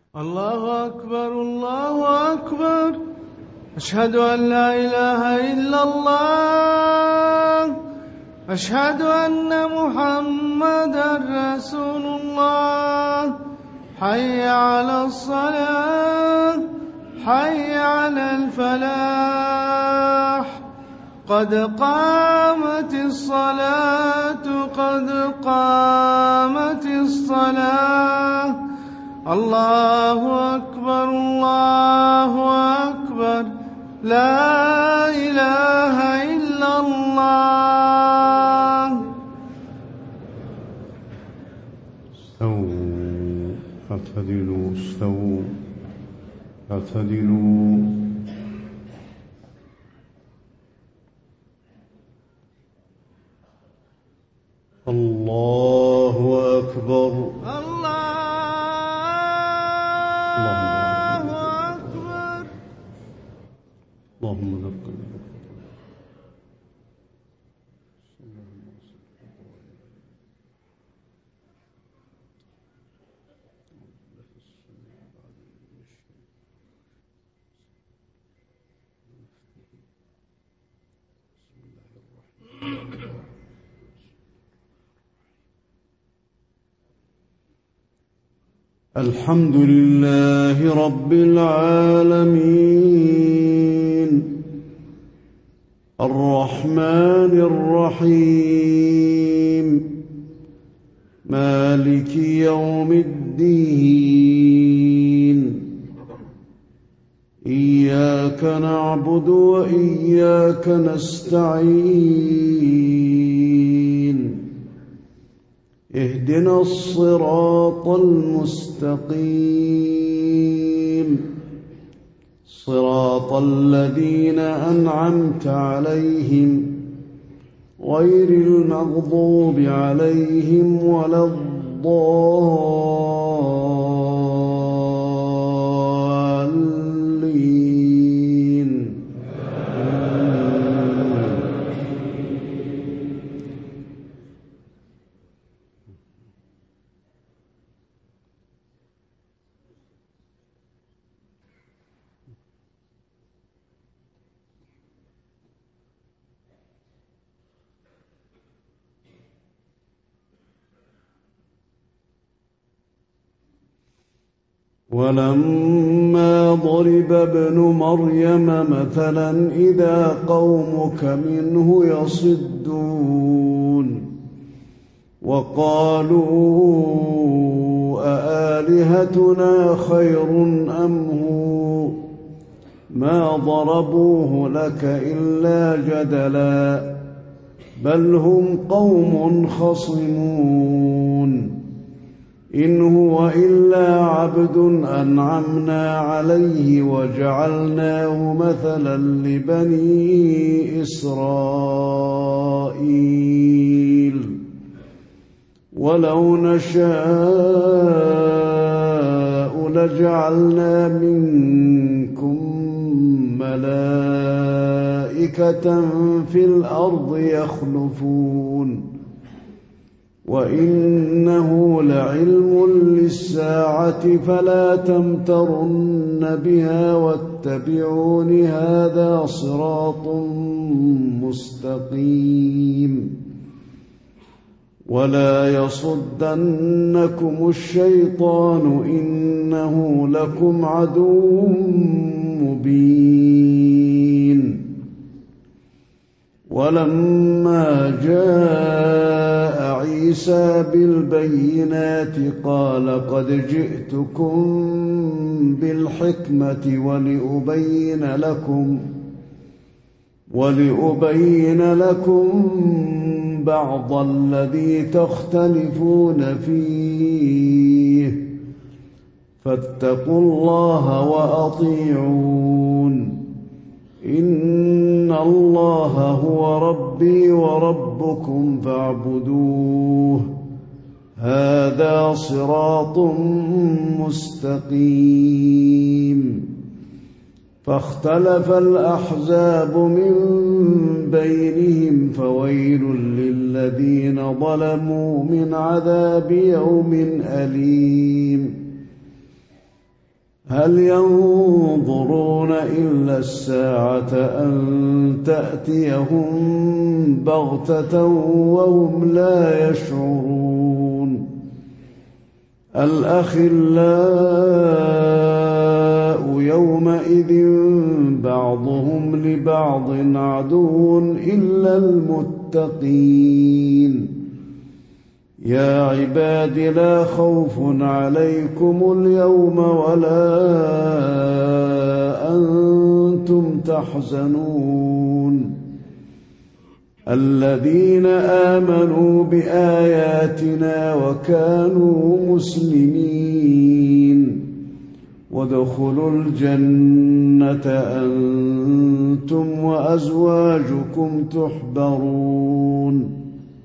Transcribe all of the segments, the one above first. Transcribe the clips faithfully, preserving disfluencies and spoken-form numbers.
الله أكبر الله أكبر. أشهد أن لا إله إلا الله. أشهد أن محمدا رسول الله. حي على الصلاة، حي على الفلاح. قد قامت الصلاة، قد قامت الصلاة. الله أكبر الله أكبر. لا إله إلا الله. استووا اعتدلوا، استووا اعتدلوا. الله أكبر. الله أكبر. اللهم لك الحمد لله رب العالمين الرحمن الرحيم مالك يوم الدين. إياك نعبد وإياك نستعين. اهدنا الصراط المستقيم صراط الذين أنعمت عليهم غير المغضوب عليهم ولا الضالين. ولما ضرب ابن مريم مثلا إذا قومك منه يصدون وقالوا أآلهتنا خير أم هو ما ضربوه لك إلا جدلا بل هم قوم خصمون. إن هو إلا عبد أنعمنا عليه وجعلناه مثلا لبني إسرائيل ولو نشاء لجعلنا منكم ملائكة في الأرض يخلفون وإنه لعلم للساعة فلا تمترن بها واتبعون هذا صراط مستقيم. ولا يصدنكم الشيطان إنه لكم عدو مبين. ولما جاء عيسى بالبينات قال قد جئتكم بالحكمة ولأبين لكم ولأبين لكم بعض الذي تختلفون فيه فاتقوا الله وأطيعون. إن الله هو ربي وربكم فاعبدوه هذا صراط مستقيم. فاختلف الأحزاب من بينهم فويل للذين ظلموا من عذاب يوم أليم. هل ينظرون إلا الساعة أن تأتيهم بغتة وهم لا يشعرون الأخلاء يومئذ بعضهم لبعض عدو إلا المتقين يا عباد لا خوف عليكم اليوم ولا أنتم تحزنون الذين آمنوا بآياتنا وكانوا مسلمين وادخلوا الجنة أنتم وأزواجكم تحبرون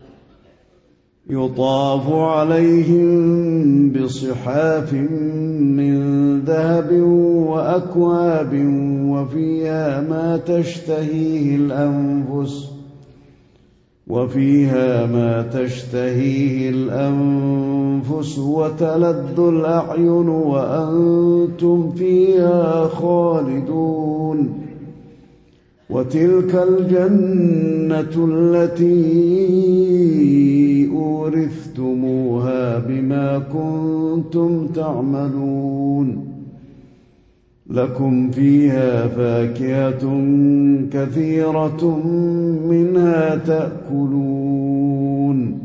يطاف عليهم بصحاف من ذهب وأكواب وفيها ما تشتهيه الأنفس وفيها ما تشتهيه الأنفس وتلذ الأعين وأنتم فيها خالدون وتلك الجنة التي أورثتموها بما كنتم تعملون لكم فيها فاكهة كثيرة منها تأكلون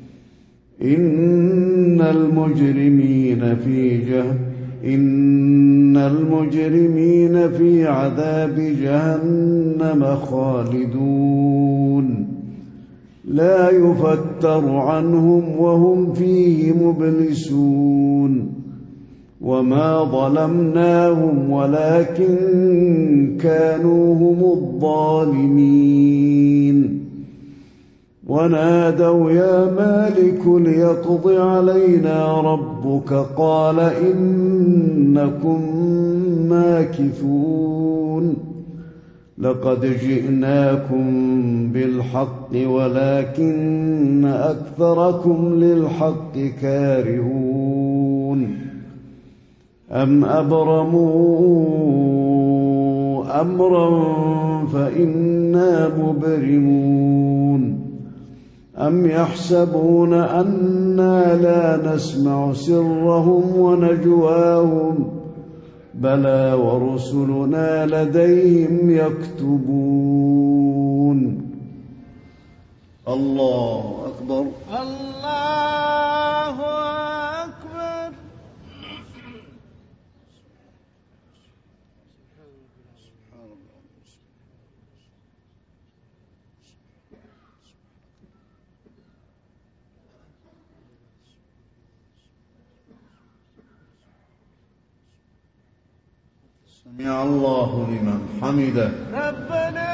إن المجرمين في جهنم إن المجرمين في عذاب جهنم خالدون لا يفتر عنهم وهم فيه مبلسون وما ظلمناهم ولكن كانوا هم الظالمين ونادوا يا مالك ليقض علينا ربك قال إنكم ماكثون لقد جئناكم بالحق ولكن أكثركم للحق كارهون أم أبرموا أمرا فإنا مبرمون أم يحسبون أنا لا نسمع سرهم ونجواهم بلى ورسلنا لديهم يكتبون الله أكبر الله أكبر سمع الله لمن حمده ربنا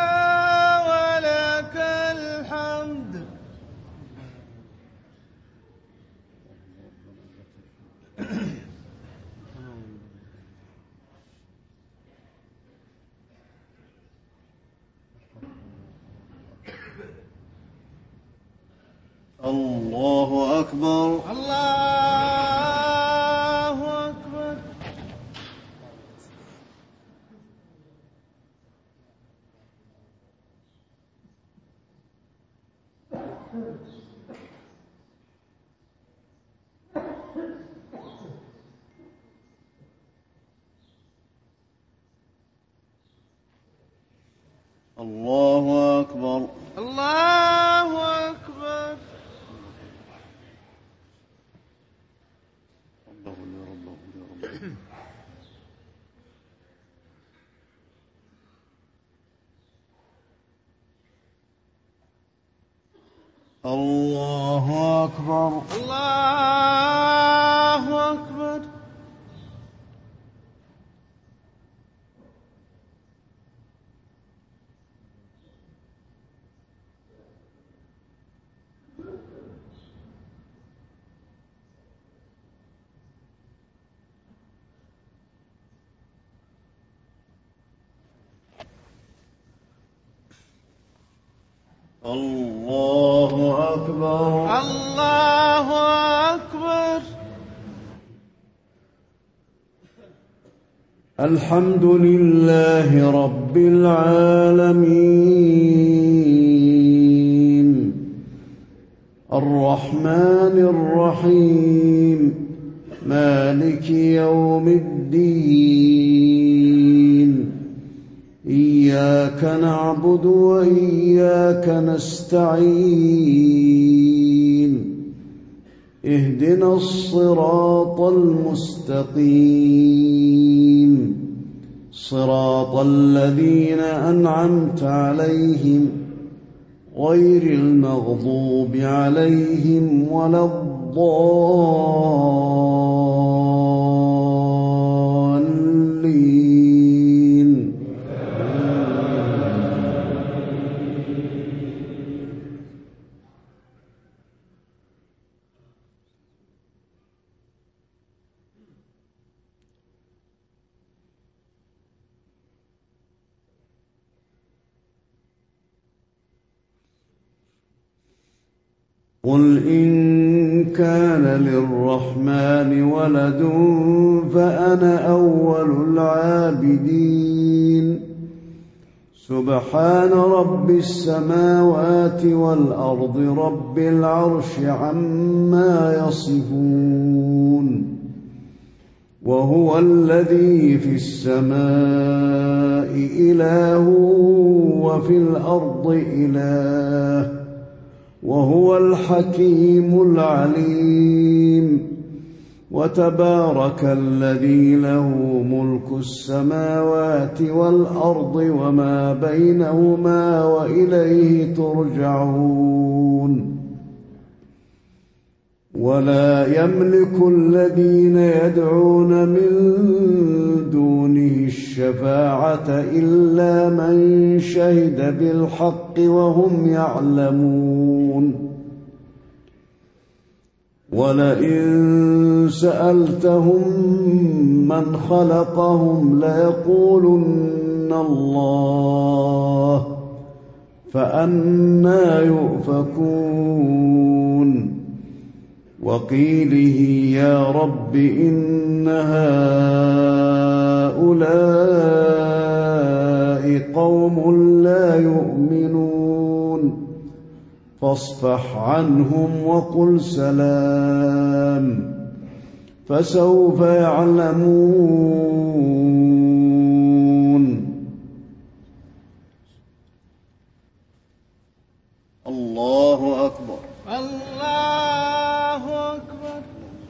ولك الحمد الله أكبر الله أكبر الله أكبر الله أكبر الله أكبر الله أكبر الله أكبر الله أكبر الحمد لله رب العالمين الرحمن الرحيم مالك يوم الدين إياك نعبد وإياك نستعين اهدنا الصراط المستقيم صراط الذين أنعمت عليهم غير المغضوب عليهم ولا الضالين. قل إن كان للرحمن ولد فأنا أول العابدين سبحان رب السماوات والأرض رب العرش عما يصفون وهو الذي في السماء إله وفي الأرض إله وهو الحكيم العليم وتبارك الذي له ملك السماوات والأرض وما بينهما وإليه ترجعون. ولا يملك الذين يدعون من دونه الشفاعة إلا من شهد بالحق وهم يعلمون. ولئن سألتهم من خلقهم ليقولن الله فأنى يؤفكون. وقيله يا رب إن هؤلاء قوم لا يؤمنون فاصفح عنهم وقل سلام فسوف يعلمون. الله أكبر. الله أكبر.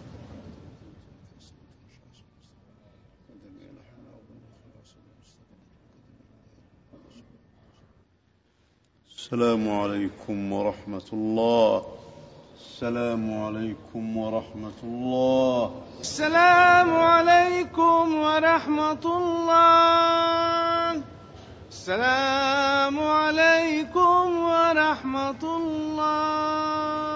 السلام عليكم ورحمة الله. السلام عليكم ورحمة الله. السلام عليكم ورحمة الله. السلام عليكم ورحمة الله.